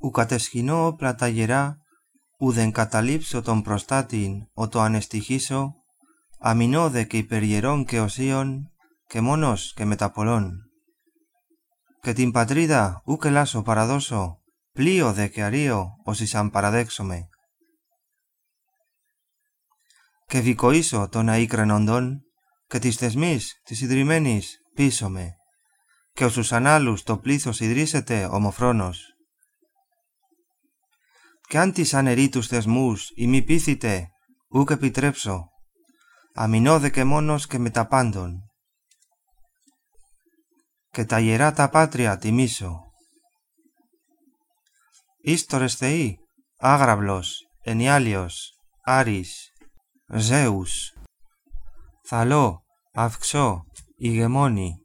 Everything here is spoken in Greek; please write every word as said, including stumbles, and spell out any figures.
ου κατεσχυνώ όπλα τα γερά, ουδεν καταλήψω τον προστάτην, ο το ανεστυχήσω, αμυνώ δε και υπεργερών και οσίων, και μόνος και μετα πολλών. Και την πατρίδα ουκ ελάσω παραδώσω, πλοίο δε και αρίο, όσοι αν παραδέξομαι. Και βικοήσω των αίκρενοντών, και της θεσμής της ιδρυμένης πίσω με, και όσους ανάλους το πλήθος ιδρύσεται ομοφρόνος. Κι αν τις ανερήτους θεσμούς ή μη πείθητε, ουκ επιτρέψω, αμυνώ δε και μόνος και μετα πάντων. Και τα ιερά τα πάτρια τιμήσω. Ίστορες θεοί, Άγραυλος, Ενιάλιος, Άρης, Ζέους, Θαλώ, Αυξώ, Ηγεμόνη,